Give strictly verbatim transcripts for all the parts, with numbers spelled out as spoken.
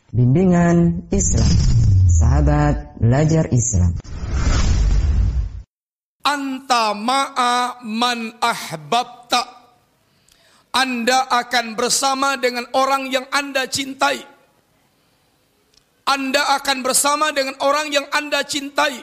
Bimbingan Islam, sahabat belajar Islam. Anta ma'a man ahbabta. Anda akan bersama dengan orang yang Anda cintai. Anda akan bersama dengan orang yang Anda cintai.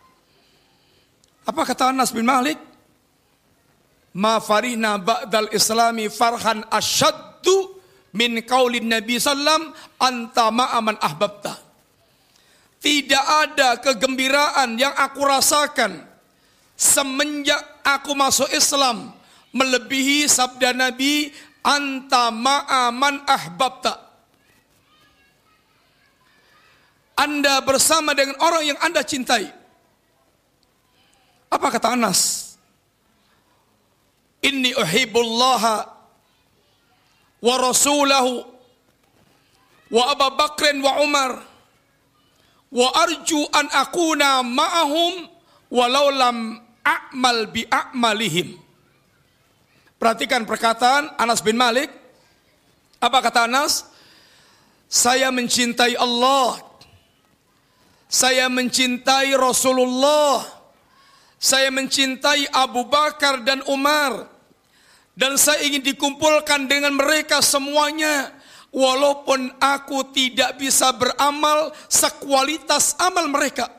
Apa kata Anas bin Malik? Ma farihna ba'dal islami farhan asyaddu min qaulin Nabi sallam anta ma'aman ahbabta. Tidak ada kegembiraan yang aku rasakan semenjak aku masuk Islam melebihi sabda Nabi anta ma'aman ahbabta. Anda bersama dengan orang yang Anda cintai. Apa kata Anas? Inni uhibbullaha wa rasulahu wa Abu Bakr wa Umar wa arju an akuna ma'ahum walau lam a'mal bi a'malihim. Perhatikan perkataan Anas bin Malik. Apa kata Anas? Saya mencintai Allah, saya mencintai Rasulullah, saya mencintai Abu Bakar dan Umar, dan saya ingin dikumpulkan dengan mereka semuanya, walaupun aku tidak bisa beramal sekualitas amal mereka.